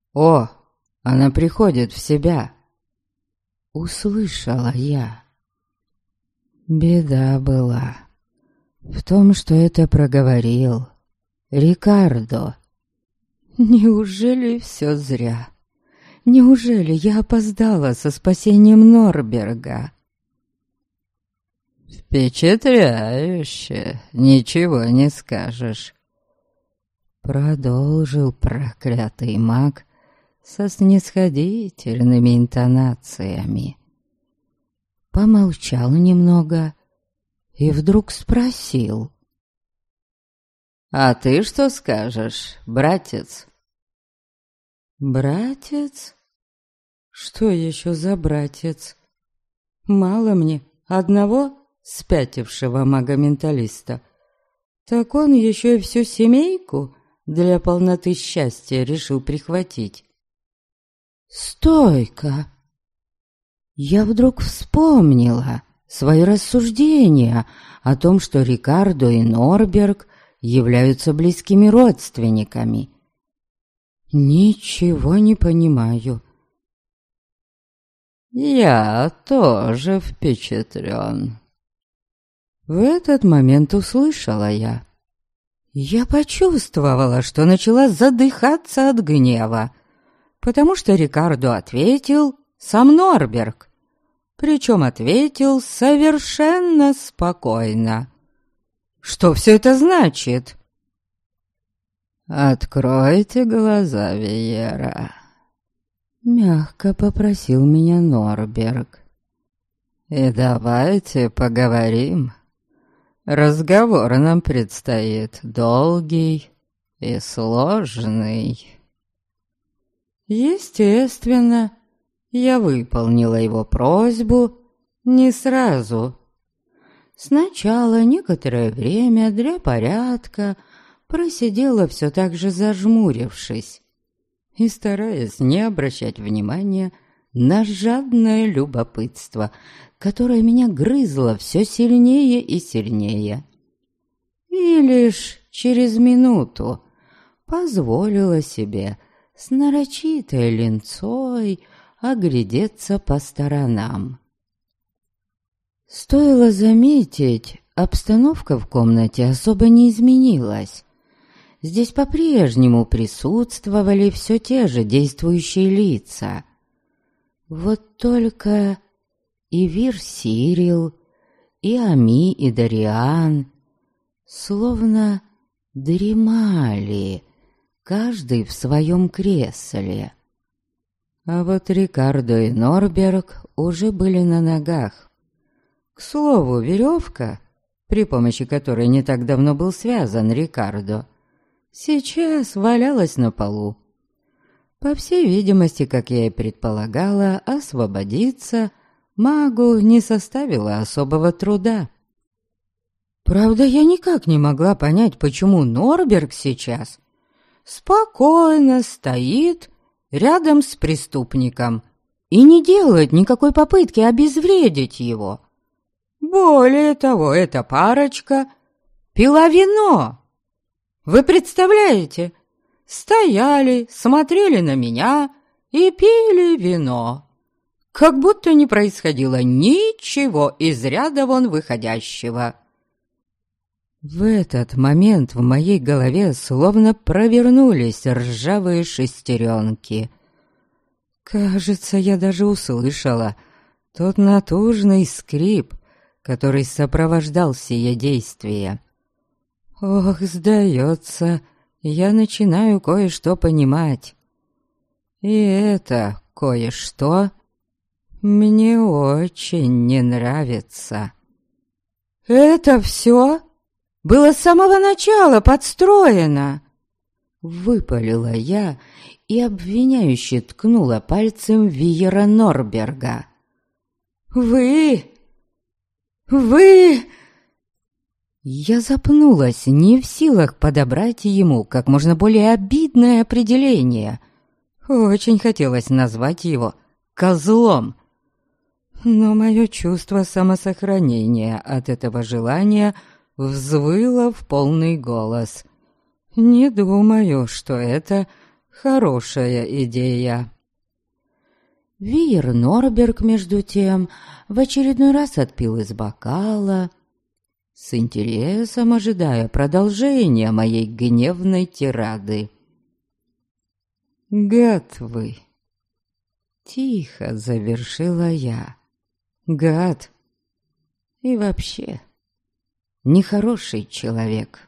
«О, она приходит в себя!» Услышала я. Беда была в том, что это проговорил Рикардо. Неужели все зря? Неужели я опоздала со спасением Норберга? «Впечатляюще, ничего не скажешь», — продолжил проклятый маг со снисходительными интонациями. Помолчал немного и вдруг спросил: «А ты что скажешь, братец?» «Братец? Что еще за братец? Мало мне одного спятившего мага-менталиста. Так он еще и всю семейку для полноты счастья решил прихватить». «Стой-ка!» Я вдруг вспомнила свои рассуждения о том, что Рикардо и Норберг являются близкими родственниками. Ничего не понимаю. «Я тоже впечатлен», — в этот момент услышала я. Я почувствовала, что начала задыхаться от гнева, потому что Рикардо ответил сам Норберг, причем ответил совершенно спокойно. Что все это значит? «Откройте глаза, Виера», — мягко попросил меня Норберг. «И давайте поговорим. Разговор нам предстоит долгий и сложный». Естественно, я выполнила его просьбу не сразу. Сначала некоторое время для порядка просидела все так же зажмурившись и стараясь не обращать внимания на жадное любопытство, которое меня грызло все сильнее и сильнее. И лишь через минуту позволила себе с нарочитой линцой оглядеться по сторонам. Стоило заметить, обстановка в комнате особо не изменилась. Здесь по-прежнему присутствовали все те же действующие лица. Вот только и Вир-Сирил, и Ами, и Дариан словно дремали, каждый в своем кресле. А вот Рикардо и Норберг уже были на ногах. К слову, веревка, при помощи которой не так давно был связан Рикардо, сейчас валялась на полу. По всей видимости, как я и предполагала, освободиться магу не составило особого труда. Правда, я никак не могла понять, почему Норберг сейчас спокойно стоит рядом с преступником и не делает никакой попытки обезвредить его. Более того, эта парочка пила вино. Вы представляете? Стояли, смотрели на меня и пили вино. Как будто не происходило ничего из ряда вон выходящего. В этот момент в моей голове словно провернулись ржавые шестеренки. Кажется, я даже услышала тот натужный скрип, который сопровождал сие действие. Ох, сдается, я начинаю кое-что понимать. И это кое-что мне очень не нравится. «Это все было с самого начала подстроено!» Выпалила я и обвиняюще ткнула пальцем в Виера Норберга. «Вы! Я запнулась, не в силах подобрать ему как можно более обидное определение. Очень хотелось назвать его козлом. Но мое чувство самосохранения от этого желания взвыло в полный голос. Не думаю, что это хорошая идея. Виер Норберг, между тем, в очередной раз отпил из бокала, с интересом ожидая продолжения моей гневной тирады. «Гад вы!» — тихо завершила я. «Гад! И вообще, нехороший человек».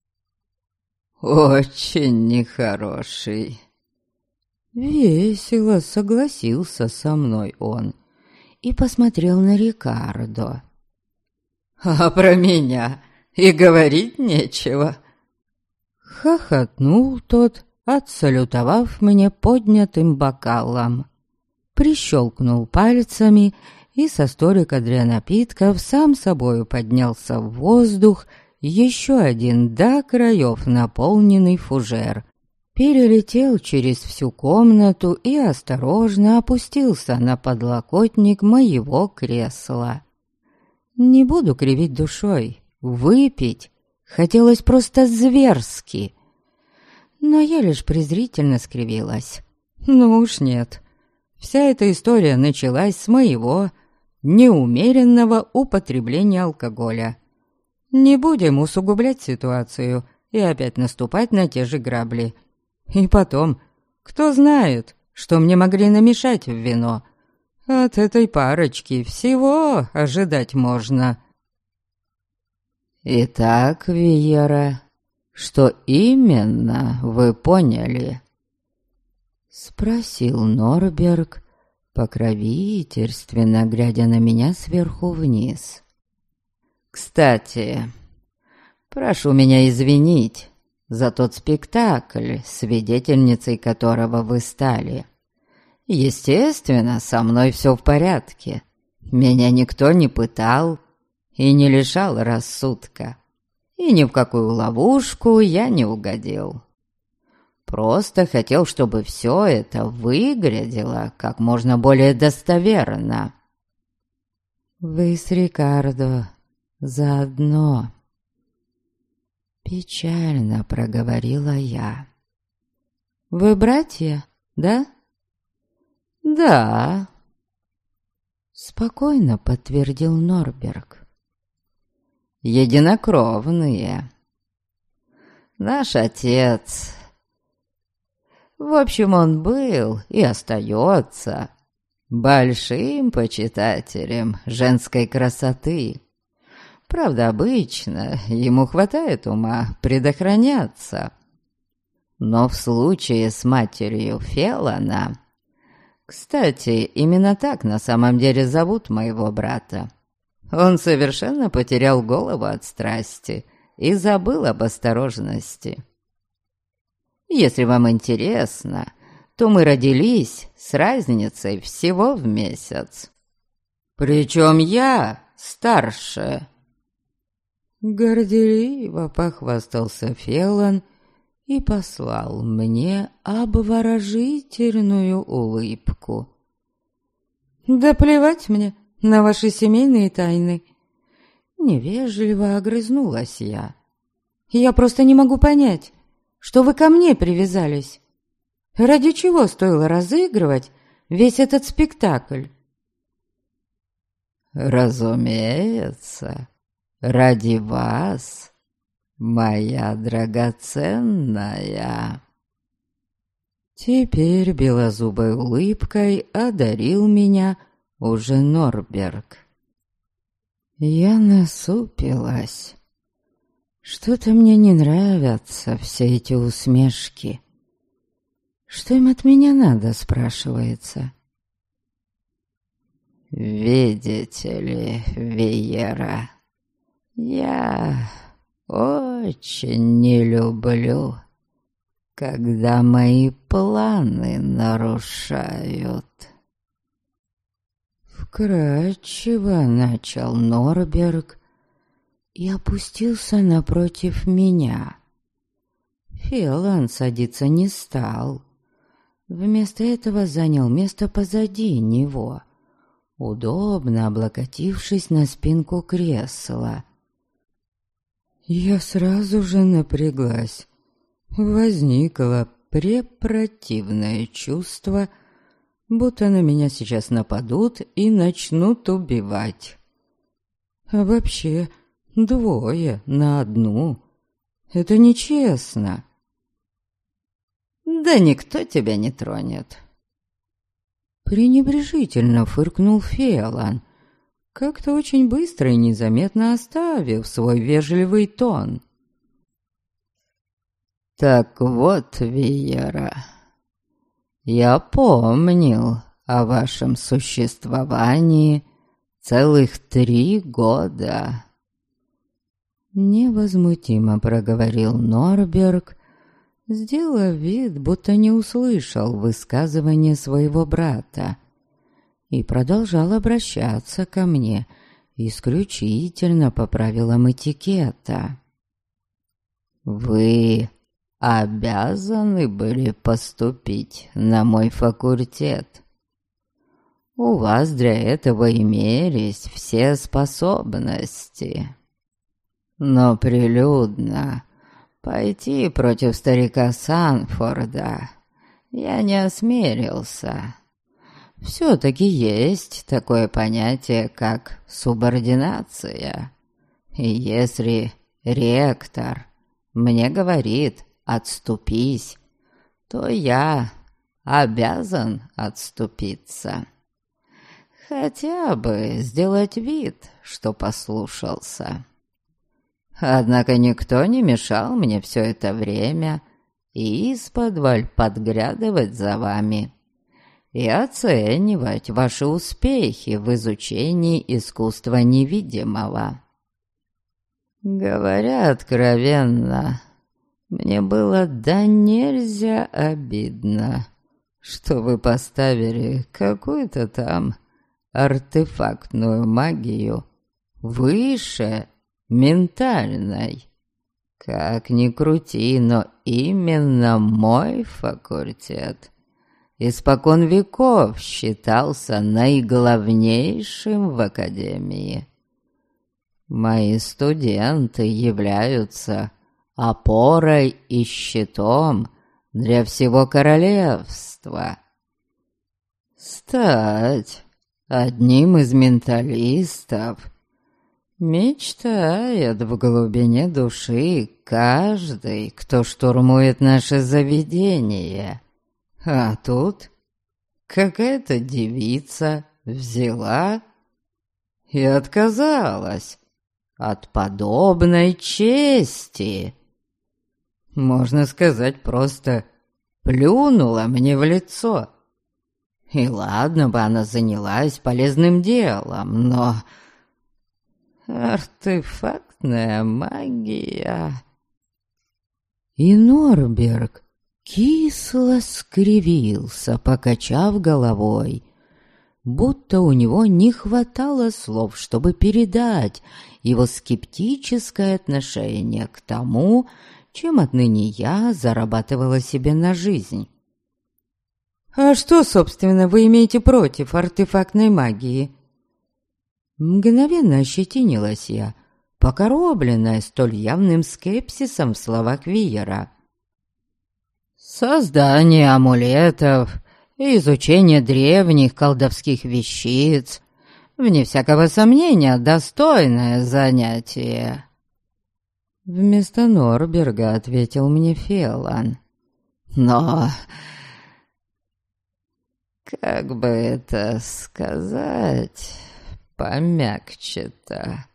«Очень нехороший!» Весело согласился со мной он и посмотрел на Рикардо. «А про меня и говорить нечего!» Хохотнул тот, отсалютовав мне поднятым бокалом. Прищелкнул пальцами, и со столика для напитков сам собою поднялся в воздух еще один до краев наполненный фужер. Перелетел через всю комнату и осторожно опустился на подлокотник моего кресла. Не буду кривить душой, выпить хотелось просто зверски. Но я лишь презрительно скривилась. Ну уж нет. Вся эта история началась с моего неумеренного употребления алкоголя. Не будем усугублять ситуацию и опять наступать на те же грабли. И потом, кто знает, что мне могли намешать в вино. От этой парочки всего ожидать можно. Итак, Виера, что именно вы поняли? Спросил Норберг, покровительственно глядя на меня сверху вниз. Кстати, прошу меня извинить за тот спектакль, свидетельницей которого вы стали. Естественно, со мной все в порядке. Меня никто не пытал и не лишал рассудка. И ни в какую ловушку я не угодил. Просто хотел, чтобы все это выглядело как можно более достоверно. Вы с Рикардо заодно. Печально проговорила я. Вы братья, да? Да. Спокойно подтвердил Норберг. Единокровные. Наш отец... В общем, он был и остается большим почитателем женской красоты. Правда, обычно ему хватает ума предохраняться. Но в случае с матерью Феллона... Кстати, именно так на самом деле зовут моего брата. Он совершенно потерял голову от страсти и забыл об осторожности. Если вам интересно, то мы родились с разницей всего в месяц. Причем я старше. Горделиво похвастался Феллон и послал мне обворожительную улыбку. «Да плевать мне на ваши семейные тайны!» Невежливо огрызнулась я. «Я просто не могу понять, что вы ко мне привязались. Ради чего стоило разыгрывать весь этот спектакль?» «Разумеется, ради вас, моя драгоценная!» Теперь белозубой улыбкой одарил меня уже Норберг. Я насупилась. Что-то мне не нравятся все эти усмешки. Что им от меня надо, спрашивается? Видите ли, Виера, я очень не люблю, когда мои планы нарушают. Вкратчиво начал Норберг и опустился напротив меня. Феллон садиться не стал. Вместо этого занял место позади него, удобно облокотившись на спинку кресла. Я сразу же напряглась. Возникло препротивное чувство, будто на меня сейчас нападут и начнут убивать. А вообще, 2 на 1 — это нечестно. «Да никто тебя не тронет», — пренебрежительно фыркнул Фиолан, как-то очень быстро и незаметно оставив свой вежливый тон. «Так вот, Виера, я помнил о вашем существовании целых 3 года». Невозмутимо проговорил Норберг, сделав вид, будто не услышал высказывания своего брата, и продолжал обращаться ко мне исключительно по правилам этикета. «Вы обязаны были поступить на мой факультет. У вас для этого имелись все способности. Но прилюдно пойти против старика Санфорда я не осмелился. Все-таки есть такое понятие, как субординация. И если ректор мне говорит «отступись», то я обязан отступиться. Хотя бы сделать вид, что послушался. Однако никто не мешал мне все это время исподволь подглядывать за вами и оценивать ваши успехи в изучении искусства невидимого. Говоря откровенно, мне было да нельзя обидно, что вы поставили какую-то там артефактную магию выше ментальной. Как ни крути, но именно мой факультет испокон веков считался наиглавнейшим в академии. Мои студенты являются опорой и щитом для всего королевства. Стать одним из менталистов мечтает в глубине души каждый, кто штурмует наше заведение. А тут какая-то девица взяла и отказалась от подобной чести. Можно сказать, просто плюнула мне в лицо. И ладно бы она занялась полезным делом, но артефактная магия... И Норберг кисло скривился, покачав головой, будто у него не хватало слов, чтобы передать его скептическое отношение к тому, чем отныне я зарабатывала себе на жизнь. «А что, собственно, вы имеете против артефактной магии?» Мгновенно ощетинилась я, покоробленная столь явным скепсисом в словах Виера. «Создание амулетов и изучение древних колдовских вещиц, вне всякого сомнения, достойное занятие». Вместо Норберга ответил мне Фиолан. «Но... как бы это сказать помягче-то?»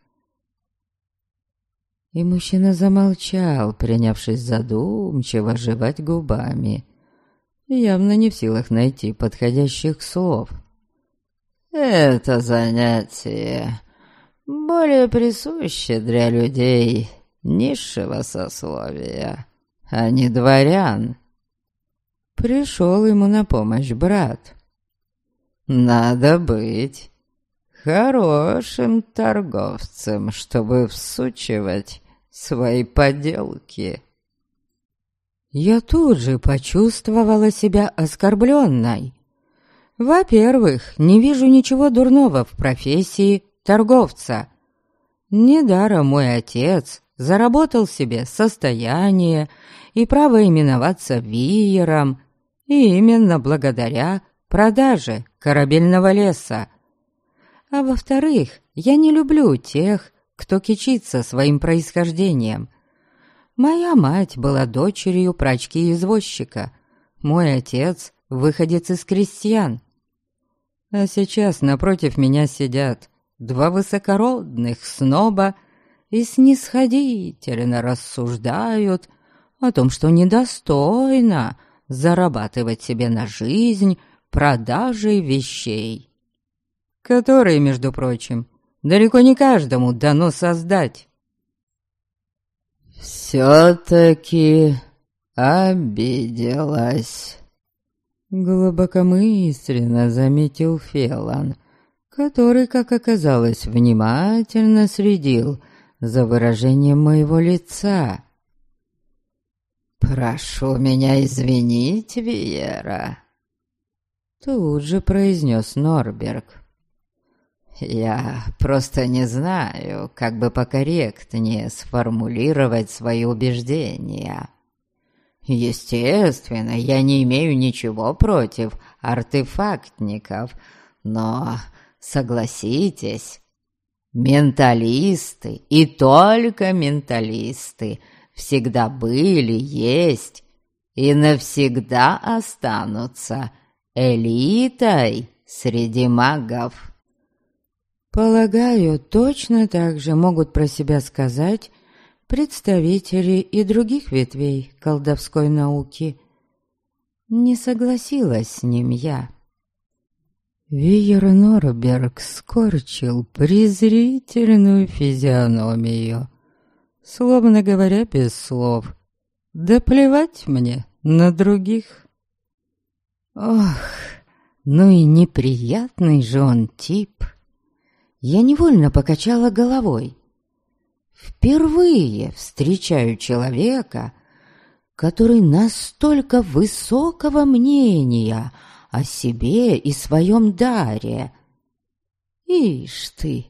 И мужчина замолчал, принявшись задумчиво жевать губами, явно не в силах найти подходящих слов. «Это занятие более присуще для людей низшего сословия, а не дворян». Пришел ему на помощь брат. «Надо быть хорошим торговцем, чтобы всучивать свои поделки». Я тут же почувствовала себя оскорбленной. Во-первых, не вижу ничего дурного в профессии торговца. Недаром мой отец заработал себе состояние и право именоваться виером, и именно благодаря продаже корабельного леса. А во-вторых, я не люблю тех, кто кичится своим происхождением. Моя мать была дочерью прачки-извозчика, мой отец — выходец из крестьян. А сейчас напротив меня сидят два высокородных сноба и снисходительно рассуждают о том, что недостойно зарабатывать себе на жизнь продажей вещей, которые, между прочим, далеко не каждому дано создать. «Все-таки обиделась», — глубокомысленно заметил Фелан, который, как оказалось, внимательно следил за выражением моего лица. «Прошу меня извинить, Виера», — тут же произнес Норберг. «Я просто не знаю, как бы покорректнее сформулировать свои убеждения. Естественно, я не имею ничего против артефактников, но, согласитесь, менталисты и только менталисты всегда были, есть и навсегда останутся элитой среди магов». Полагаю, точно так же могут про себя сказать представители и других ветвей колдовской науки. Не согласилась с ним я. Виер Норберг скорчил презрительную физиономию, словно говоря без слов: «Да плевать мне на других». Ох, ну и неприятный же он тип. Я невольно покачала головой. Впервые встречаю человека, который настолько высокого мнения о себе и своем даре. Ишь ты,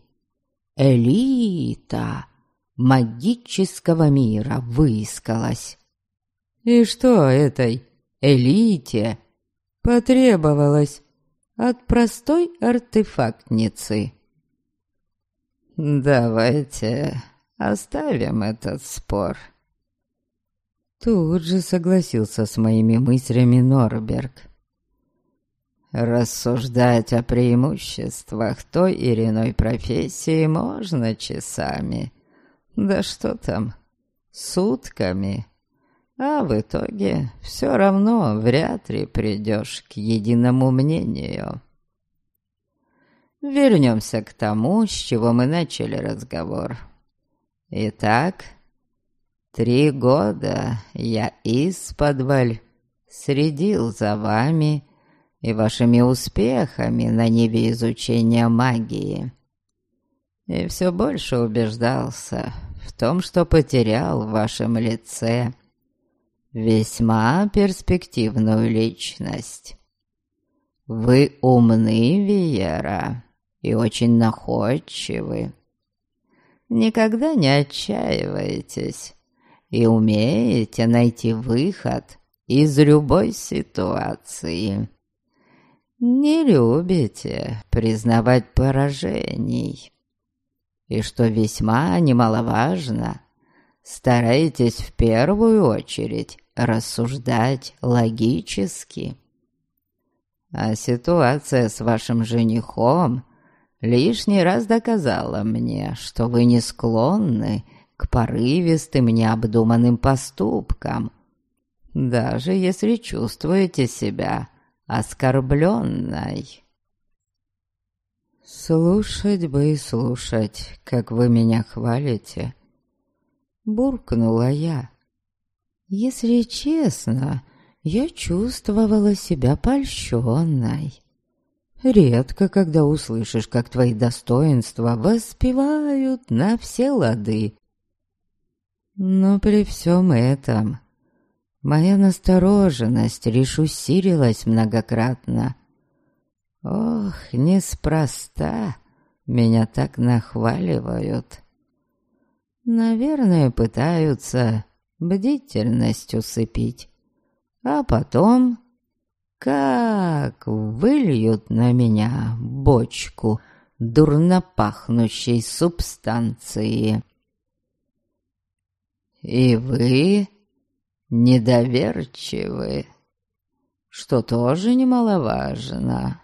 элита магического мира выискалась. И что этой элите потребовалось от простой артефактницы? «Давайте оставим этот спор». Тут же согласился с моими мыслями Норберг. «Рассуждать о преимуществах той или иной профессии можно часами, да что там, сутками, а в итоге все равно вряд ли придешь к единому мнению». Вернемся к тому, с чего мы начали разговор. Итак, 3 года я исподволь следил за вами и вашими успехами на ниве изучения магии. И все больше убеждался в том, что потерял в вашем лице весьма перспективную личность. Вы умны, Виера, и очень находчивы. Никогда не отчаиваетесь и умеете найти выход из любой ситуации. Не любите признавать поражений. И что весьма немаловажно, стараетесь в первую очередь рассуждать логически. А ситуация с вашим женихом лишний раз доказала мне, что вы не склонны к порывистым необдуманным поступкам, даже если чувствуете себя оскорбленной. «Слушать бы и слушать, как вы меня хвалите», — буркнула я. «Если честно, я чувствовала себя польщенной. Редко, когда услышишь, как твои достоинства воспевают на все лады. Но при всем этом моя настороженность лишь усилилась многократно. Ох, неспроста меня так нахваливают. Наверное, пытаются бдительность усыпить. А потом, как выльют на меня бочку дурно пахнущей субстанции. И вы недоверчивы, что тоже немаловажно.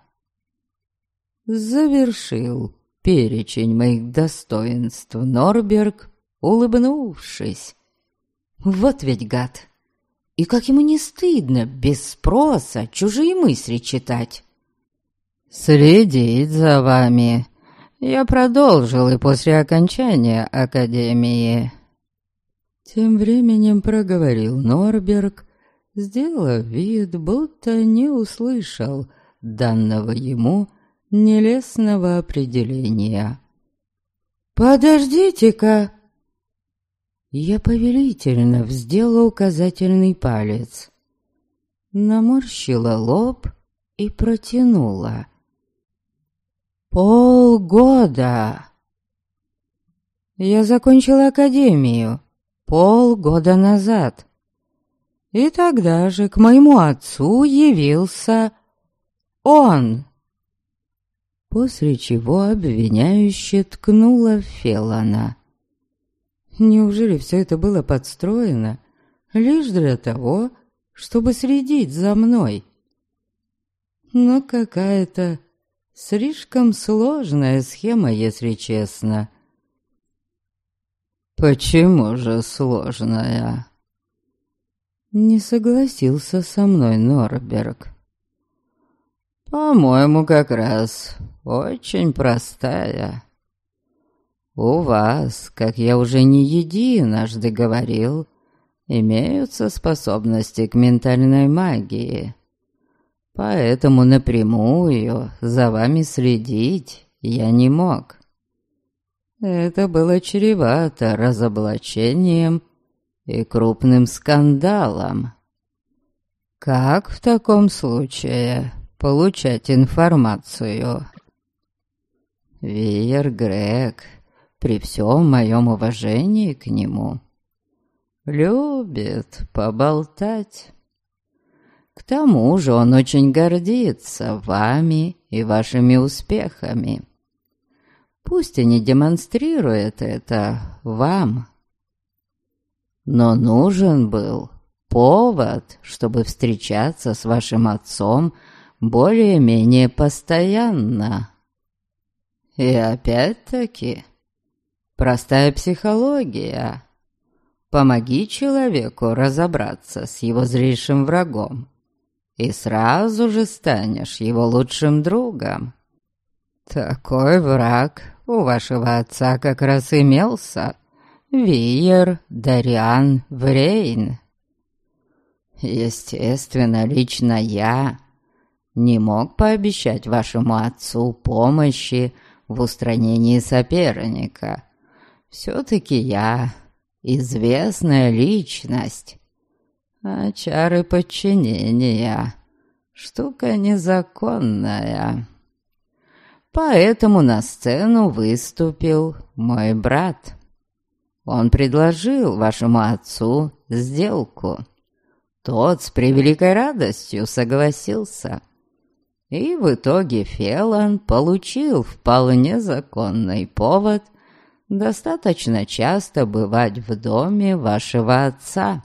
Завершил перечень моих достоинств Норберг, улыбнувшись. Вот ведь гад! И как ему не стыдно без спроса чужие мысли читать. Следить за вами я продолжил и после окончания академии. Тем временем проговорил Норберг, сделав вид, будто не услышал данного ему нелестного определения. «Подождите-ка!» Я повелительно вздела указательный палец, наморщила лоб и протянула. «Полгода! Я закончила академию полгода назад, и тогда же к моему отцу явился он!» После чего обвиняюще ткнула Феллона. Неужели все это было подстроено лишь для того, чтобы следить за мной? Но какая-то слишком сложная схема, если честно. «Почему же сложная?» Не согласился со мной Норберг. «По-моему, как раз очень простая. У вас, как я уже не единожды говорил, имеются способности к ментальной магии. Поэтому напрямую за вами следить я не мог. Это было чревато разоблачением и крупным скандалом. Как в таком случае получать информацию? Виер Грег, при всем моем уважении к нему, любит поболтать. К тому же он очень гордится вами и вашими успехами. Пусть и не демонстрирует это вам. Но нужен был повод, чтобы встречаться с вашим отцом более-менее постоянно. И опять-таки, простая психология. Помоги человеку разобраться с его злейшим врагом, и сразу же станешь его лучшим другом. Такой враг у вашего отца как раз имелся. Виер Дариан Врейн. Естественно, лично я не мог пообещать вашему отцу помощи в устранении соперника. Все-таки я известная личность, а чары подчинения — штука незаконная. Поэтому на сцену выступил мой брат. Он предложил вашему отцу сделку. Тот с превеликой радостью согласился. И в итоге Феллон получил вполне законный повод достаточно часто бывать в доме вашего отца.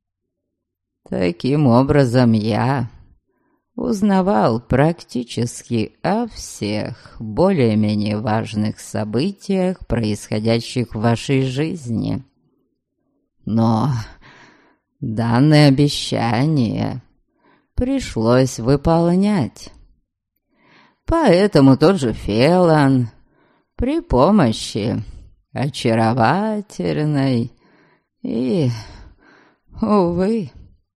Таким образом, я узнавал практически о всех более-менее важных событиях, происходящих в вашей жизни. Но данное обещание пришлось выполнять. Поэтому тот же Феллон при помощи очаровательной и, увы,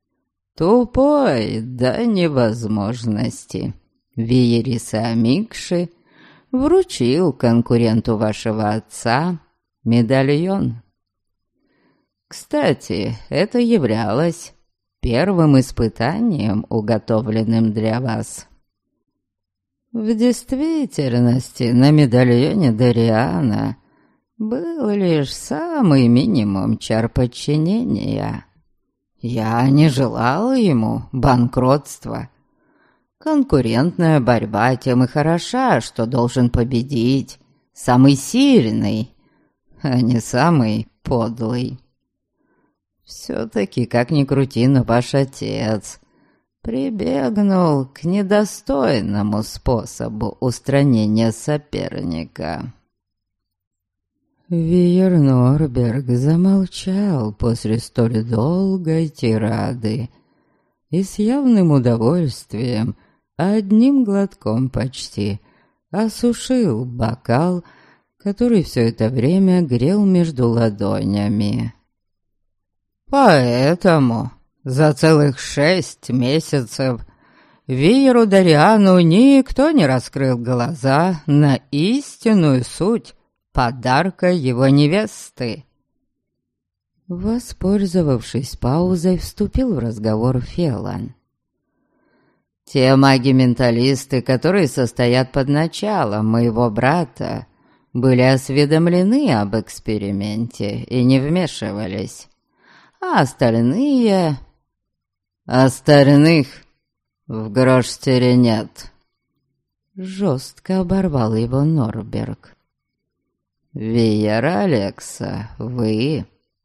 тупой до невозможности Виерисы Амикши вручил конкуренту вашего отца медальон. Кстати, это являлось первым испытанием, уготовленным для вас. В действительности, на медальоне Дариана был лишь самый минимум чар подчинения. Я не желал ему банкротства. Конкурентная борьба тем и хороша, что должен победить самый сильный, а не самый подлый. Все-таки, как ни крути, но ваш отец прибегнул к недостойному способу устранения соперника». Виер Норберг замолчал после столь долгой тирады и с явным удовольствием, одним глотком почти, осушил бокал, который все это время грел между ладонями. «Поэтому за целых 6 месяцев Виеру Дариану никто не раскрыл глаза на истинную суть подарка его невесты». Воспользовавшись паузой, вступил в разговор Фелан. «Те маги-менталисты, которые состоят под началом моего брата, были осведомлены об эксперименте и не вмешивались, а остальных в грош-стере нет». Жестко оборвал его Норберг. «Виер Алекса, вы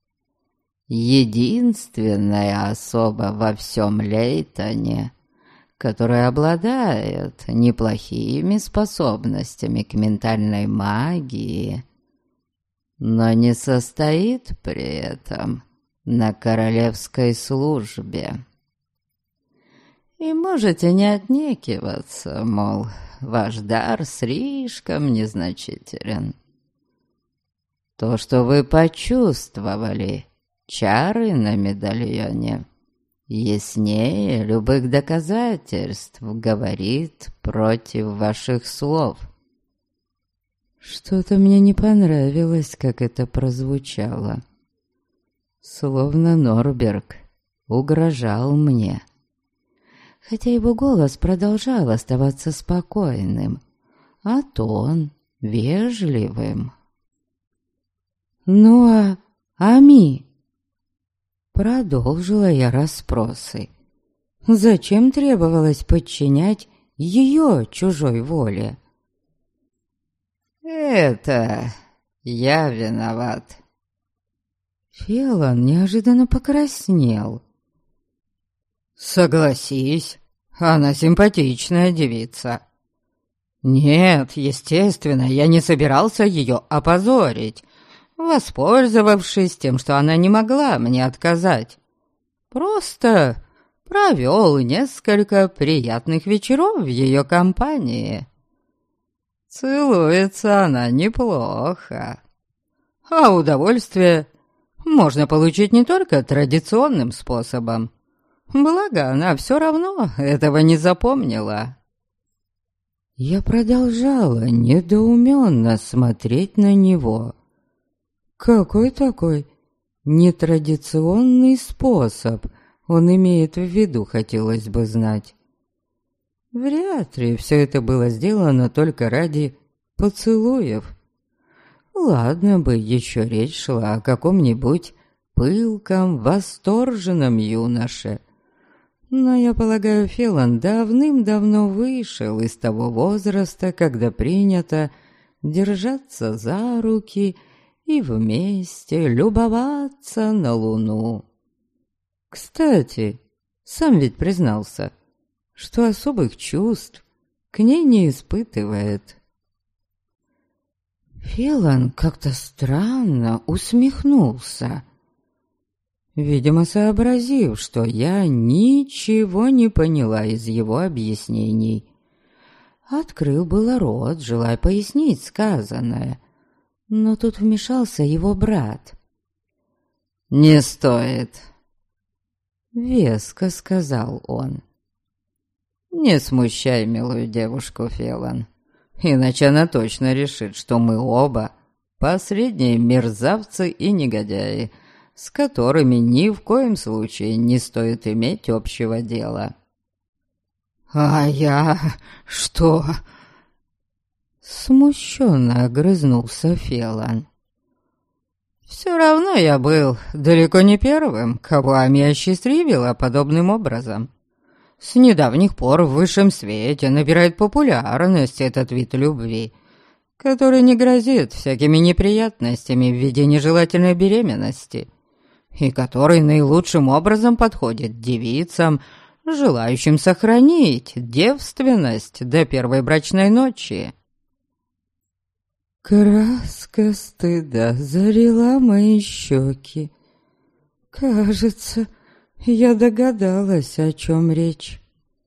единственная особа во всем Лейтоне, которая обладает неплохими способностями к ментальной магии, но не состоит при этом на королевской службе. И можете не отнекиваться, мол, ваш дар слишком незначителен. То, что вы почувствовали, чары на медальоне, яснее любых доказательств говорит против ваших слов». Что-то мне не понравилось, как это прозвучало. Словно Норберг угрожал мне. Хотя его голос продолжал оставаться спокойным, а тон вежливым. «Ну а Ами?» Продолжила я расспросы. Зачем требовалось подчинять ее чужой воле? «Это я виноват». Фелан неожиданно покраснел. «Согласись, она симпатичная девица. Нет, естественно, я не собирался ее опозорить, воспользовавшись тем, что она не могла мне отказать. Просто провел несколько приятных вечеров в ее компании. Целуется она неплохо, а удовольствие можно получить не только традиционным способом. Благо, она все равно этого не запомнила». Я продолжала недоуменно смотреть на него. Какой такой нетрадиционный способ он имеет в виду, хотелось бы знать. Вряд ли все это было сделано только ради поцелуев. Ладно бы еще речь шла о каком-нибудь пылком, восторженном юноше. Но, я полагаю, Фелан давным-давно вышел из того возраста, когда принято держаться за руки и вместе любоваться на луну. Кстати, сам ведь признался, что особых чувств к ней не испытывает. Фелан как-то странно усмехнулся, видимо, сообразив, что я ничего не поняла из его объяснений. Открыл было рот, желая пояснить сказанное, но тут вмешался его брат. «Не стоит», — веско сказал он. «Не смущай милую девушку, Фелан, иначе она точно решит, что мы оба последние мерзавцы и негодяи, с которыми ни в коем случае не стоит иметь общего дела». «А я что?» Смущенно огрызнулся Фелан. Все равно я был далеко не первым, кого Ами осчастливила подобным образом. С недавних пор в высшем свете набирает популярность этот вид любви, который не грозит всякими неприятностями в виде нежелательной беременности, и который наилучшим образом подходит девицам, желающим сохранить девственность до первой брачной ночи. Краска стыда залила мои щеки. Кажется, я догадалась, о чем речь.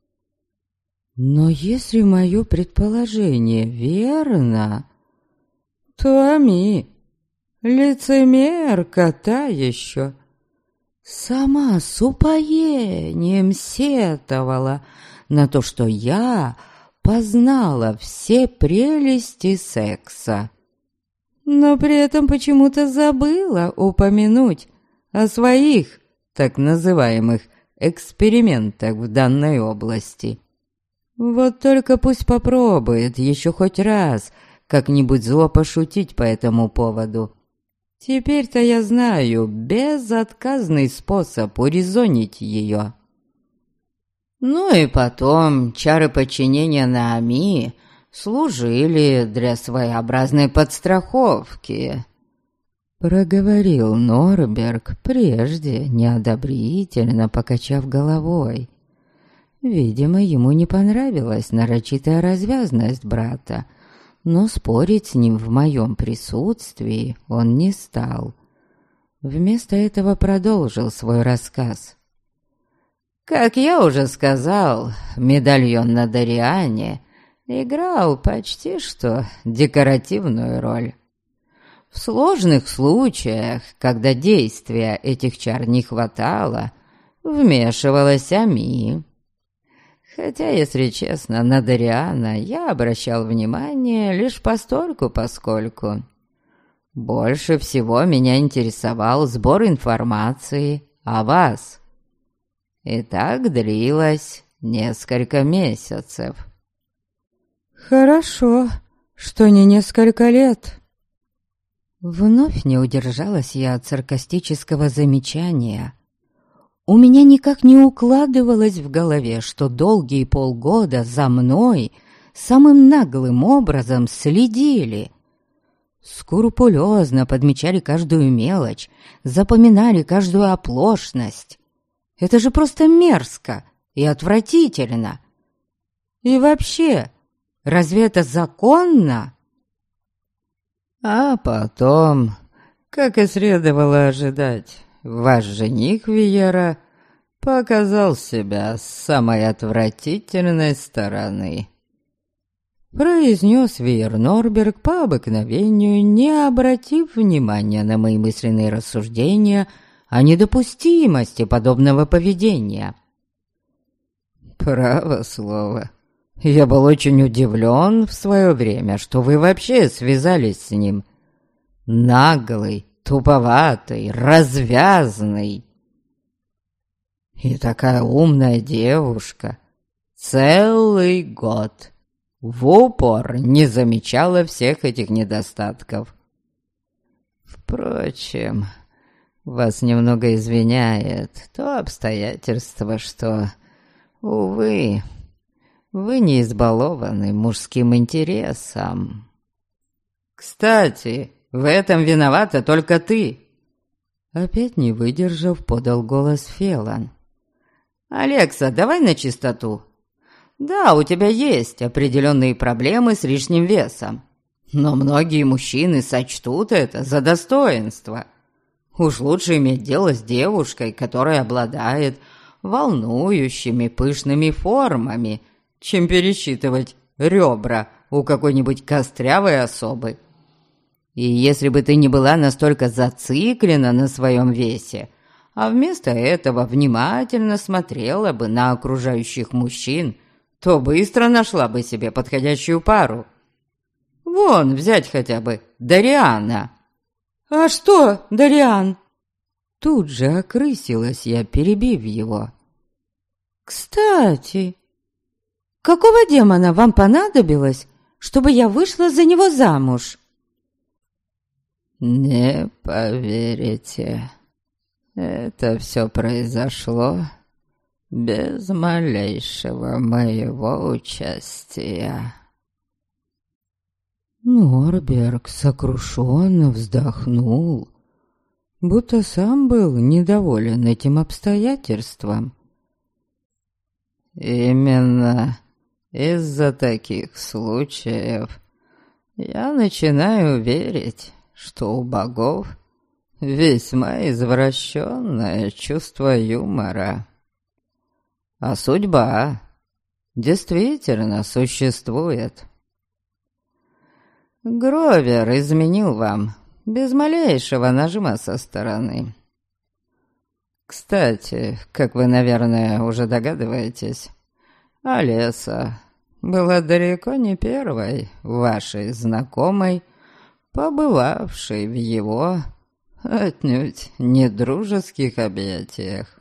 Но если мое предположение верно, то Ами, лицемерка та еще, сама с упоением сетовала на то, что я познала все прелести секса, но при этом почему-то забыла упомянуть о своих так называемых экспериментах в данной области. Вот только пусть попробует еще хоть раз как-нибудь зло пошутить по этому поводу. Теперь-то я знаю безотказный способ урезонить ее. Ну и потом чары подчинения Наами служили для своеобразной подстраховки, проговорил Норберг, прежде неодобрительно покачав головой. Видимо, ему не понравилась нарочитая развязность брата, но спорить с ним в моем присутствии он не стал. Вместо этого продолжил свой рассказ. Как я уже сказал, медальон на Дариане играл почти что декоративную роль. В сложных случаях, когда действия этих чар не хватало, вмешивалась Ами. Хотя, если честно, на Дариана я обращал внимание лишь постольку-поскольку. Больше всего меня интересовал сбор информации о вас. И так длилось несколько месяцев. Хорошо, что не несколько лет. Вновь не удержалась я от саркастического замечания. У меня никак не укладывалось в голове, что долгие полгода за мной самым наглым образом следили. Скрупулезно подмечали каждую мелочь, запоминали каждую оплошность. Это же просто мерзко и отвратительно. И вообще, разве это законно? А потом, как и следовало ожидать, ваш жених Виера показал себя с самой отвратительной стороны. Произнес Виер Норберг по обыкновению, не обратив внимания на мои мысленные рассуждения о недопустимости подобного поведения. Право слово, я был очень удивлен в свое время, что вы вообще связались с ним. Наглый, туповатый, развязный. И такая умная девушка целый год в упор не замечала всех этих недостатков. Впрочем, вас немного извиняет то обстоятельство, что, увы, вы не избалованы мужским интересом. Кстати, в этом виновата только ты. Опять не выдержав, подал голос Фелан. Алекса, давай на чистоту. Да, у тебя есть определенные проблемы с лишним весом, но многие мужчины сочтут это за достоинство. Уж лучше иметь дело с девушкой, которая обладает волнующими пышными формами, чем пересчитывать ребра у какой-нибудь кострявой особы. И если бы ты не была настолько зациклена на своем весе, а вместо этого внимательно смотрела бы на окружающих мужчин, то быстро нашла бы себе подходящую пару. Вон, взять хотя бы Дариана. «А что, Дариан?» Тут же окрысилась я, перебив его. «Кстати, какого демона вам понадобилось, чтобы я вышла за него замуж?» «Не поверите, это все произошло без малейшего моего участия». Норберг сокрушенно вздохнул, будто сам был недоволен этим обстоятельством. «Именно из-за таких случаев я начинаю верить, что у богов весьма извращенное чувство юмора. А судьба действительно существует. Гровер изменил вам без малейшего нажима со стороны. Кстати, как вы, наверное, уже догадываетесь, Олеса была далеко не первой вашей знакомой, побывавшей в его отнюдь недружеских объятиях.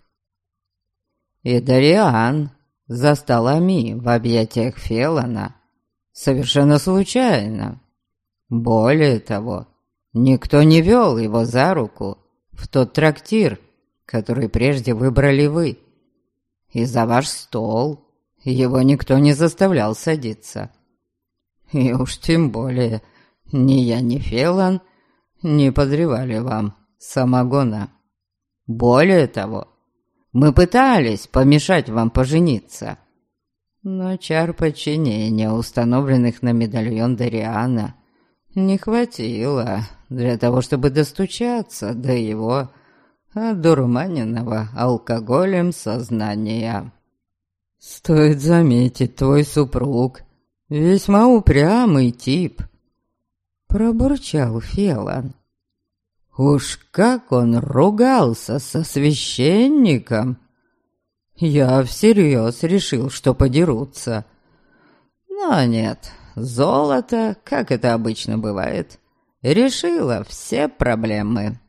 И Дариан застал Ами в объятиях Фелана совершенно случайно. Более того, никто не вел его за руку в тот трактир, который прежде выбрали вы. И за ваш стол его никто не заставлял садиться. И уж тем более ни я, ни Фелан не подливали вам самогона. Более того, мы пытались помешать вам пожениться, но чар подчинения, установленных на медальон Дариана, не хватило для того, чтобы достучаться до его одурманенного алкоголем сознания. Стоит заметить, твой супруг весьма упрямый тип, пробурчал Фелан. Уж как он ругался со священником! Я всерьез решил, что подерутся. Но нет, золото, как это обычно бывает, решило все проблемы.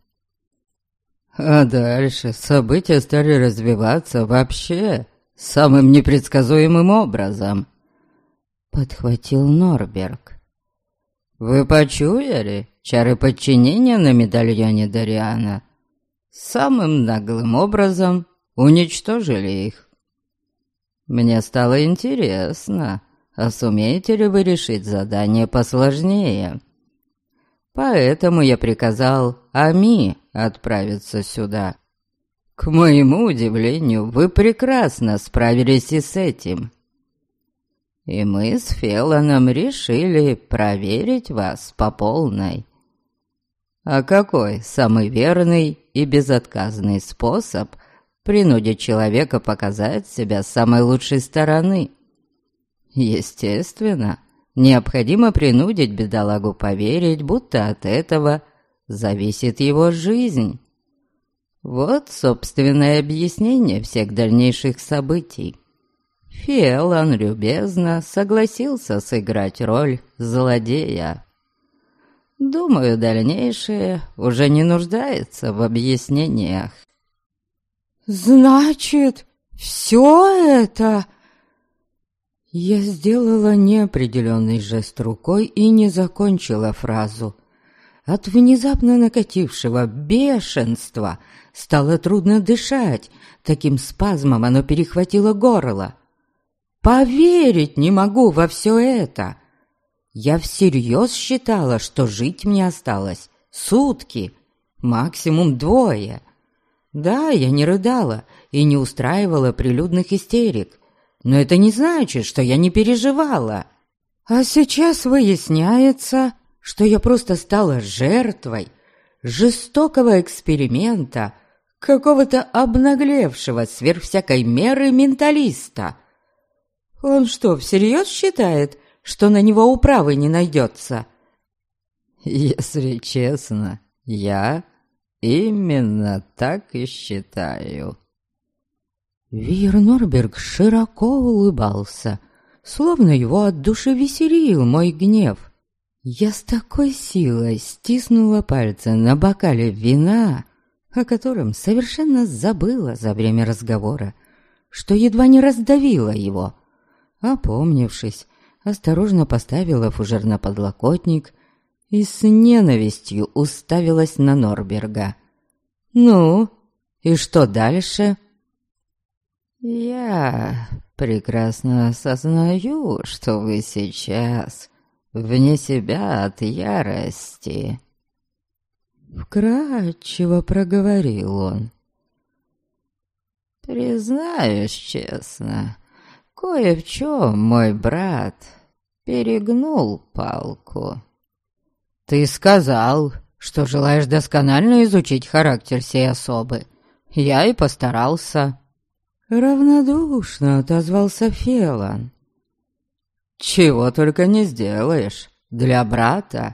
А дальше события стали развиваться вообще самым непредсказуемым образом, подхватил Норберг. Вы почуяли чары подчинения на медальоне Дариана? Самым наглым образом уничтожили их. Мне стало интересно, а сумеете ли вы решить задание посложнее? Поэтому я приказал Ами отправиться сюда. К моему удивлению, вы прекрасно справились и с этим. И мы с Феланом решили проверить вас по полной. А какой самый верный и безотказный способ принудить человека показать себя с самой лучшей стороны? Естественно, необходимо принудить бедолагу поверить, будто от этого зависит его жизнь. Вот собственное объяснение всех дальнейших событий. Фелан любезно согласился сыграть роль злодея. Думаю, дальнейшее уже не нуждается в объяснениях. «Значит, все это...» Я сделала неопределенный жест рукой и не закончила фразу. От внезапно накатившего бешенства стало трудно дышать, таким спазмом оно перехватило горло. Поверить не могу во все это. Я всерьез считала, что жить мне осталось сутки, максимум 2. Да, я не рыдала и не устраивала прилюдных истерик, но это не значит, что я не переживала. А сейчас выясняется, что я просто стала жертвой жестокого эксперимента какого-то обнаглевшего сверх всякой меры менталиста. Он что, всерьез считает, что на него управы не найдется? Если честно, я именно так и считаю. Виер Норберг широко улыбался, словно его от души веселил мой гнев. Я с такой силой стиснула пальцы на бокале вина, о котором совершенно забыла за время разговора, что едва не раздавила его. Опомнившись, осторожно поставила фужер на подлокотник и с ненавистью уставилась на Норберга. «Ну, и что дальше?» «Я прекрасно осознаю, что вы сейчас вне себя от ярости», — вкратчиво проговорил он. «Признаюсь честно, кое в чем мой брат перегнул палку». «Ты сказал, что желаешь досконально изучить характер сей особы. Я и постарался». Равнодушно отозвался Фелан. «Чего только не сделаешь для брата».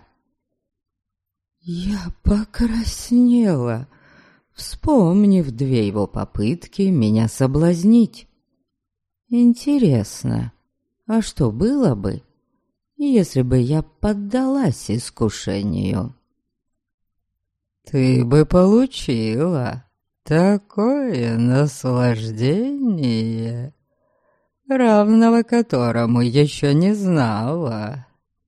Я покраснела, вспомнив 2 его попытки меня соблазнить. Интересно, а что было бы, если бы я поддалась искушению? «Ты бы получила такое наслаждение, равного которому еще не знала».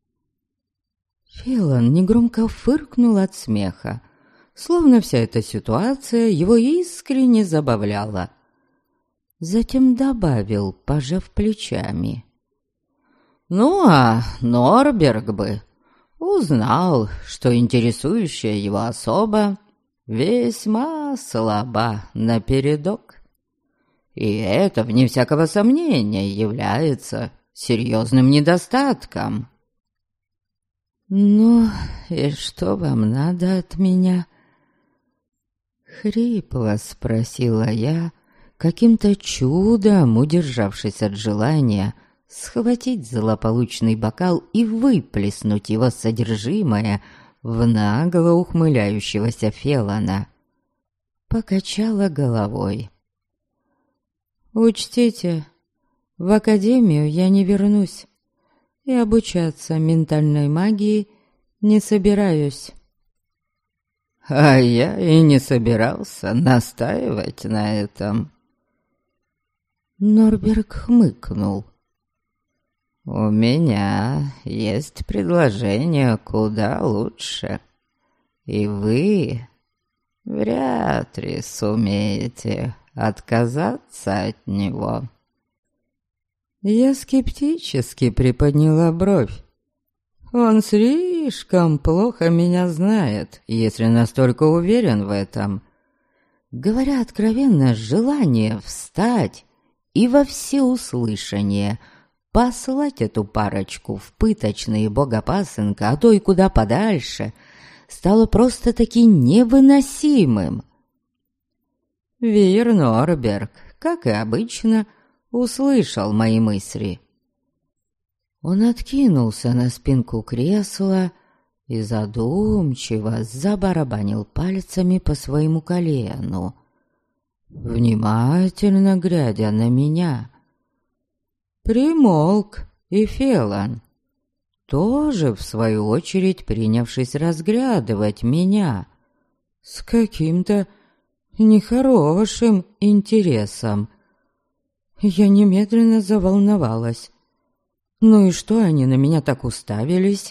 Фелан негромко фыркнул от смеха, словно вся эта ситуация его искренне забавляла. Затем добавил, пожав плечами: «Ну, а Норберг бы узнал, что интересующая его особа весьма слаба напередок. И это, вне всякого сомнения, является серьезным недостатком». «Ну, и что вам надо от меня?» Хрипло спросила я, каким-то чудом удержавшись от желания схватить злополучный бокал и выплеснуть его содержимое в нагло ухмыляющегося Фелана. Покачала головой. «Учтите, в академию я не вернусь и обучаться ментальной магии не собираюсь». «А я и не собирался настаивать на этом». Норберг хмыкнул. «У меня есть предложение куда лучше, и вы вряд ли сумеете отказаться от него». Я скептически приподняла бровь. Он слишком плохо меня знает, если настолько уверен в этом. Говоря откровенно, желание встать и во всеуслышание послать эту парочку в пыточные богопасынка, а то и куда подальше, стало просто-таки невыносимым. Вир Норберг, как и обычно, услышал мои мысли. Он откинулся на спинку кресла и задумчиво забарабанил пальцами по своему колену, внимательно глядя на меня. Примолк и Фелан, тоже в свою очередь принявшись разглядывать меня с каким-то нехорошим интересом. Я немедленно заволновалась. Ну и что они на меня так уставились?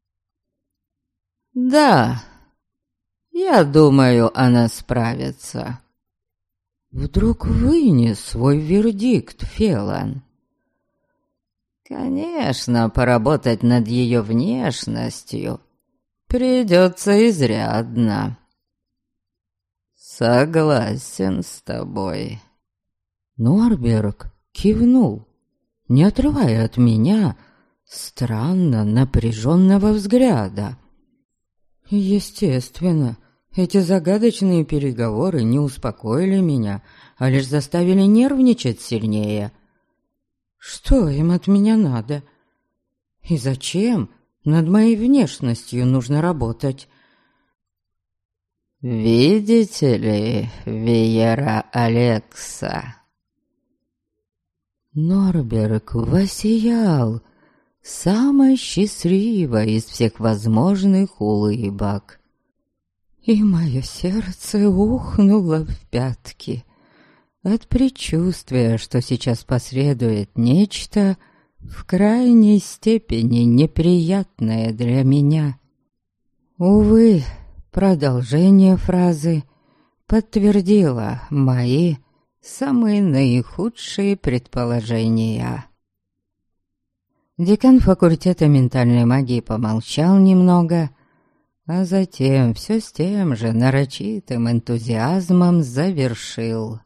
«Да, я думаю, она справится». Вдруг вынес свой вердикт Фелан. «Конечно, поработать над ее внешностью придется изрядно». «Согласен с тобой». Норберг кивнул, не отрывая от меня странно напряженного взгляда. Естественно, эти загадочные переговоры не успокоили меня, а лишь заставили нервничать сильнее. Что им от меня надо? И зачем над моей внешностью нужно работать? «Видите ли, Виера Алекса?» Норберг воссиял самой счастливой из всех возможных улыбок. И мое сердце ухнуло в пятки от предчувствия, что сейчас последует нечто в крайней степени неприятное для меня. Увы, продолжение фразы подтвердило мои самые наихудшие предположения. Декан факультета ментальной магии помолчал немного, а затем все с тем же нарочитым энтузиазмом завершил.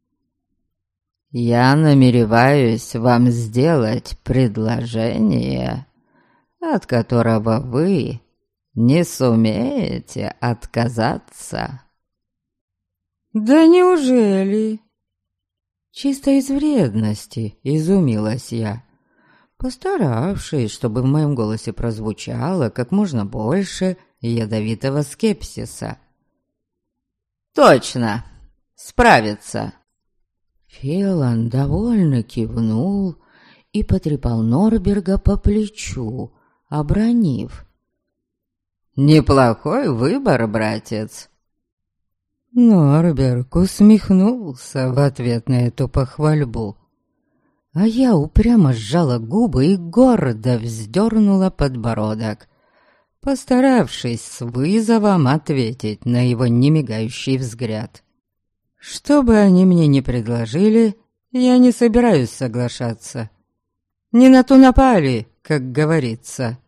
«Я намереваюсь вам сделать предложение, от которого вы не сумеете отказаться». «Да неужели?» Чисто из вредности изумилась я, постаравшись, чтобы в моем голосе прозвучало как можно больше ядовитого скепсиса. «Точно! Справится!» Фелан довольно кивнул и потрепал Норберга по плечу, обронив: «Неплохой выбор, братец!» Норберг усмехнулся в ответ на эту похвальбу, а я упрямо сжала губы и гордо вздернула подбородок, постаравшись с вызовом ответить на его немигающий взгляд. Что бы они мне ни предложили, я не собираюсь соглашаться. Не на ту напали, как говорится.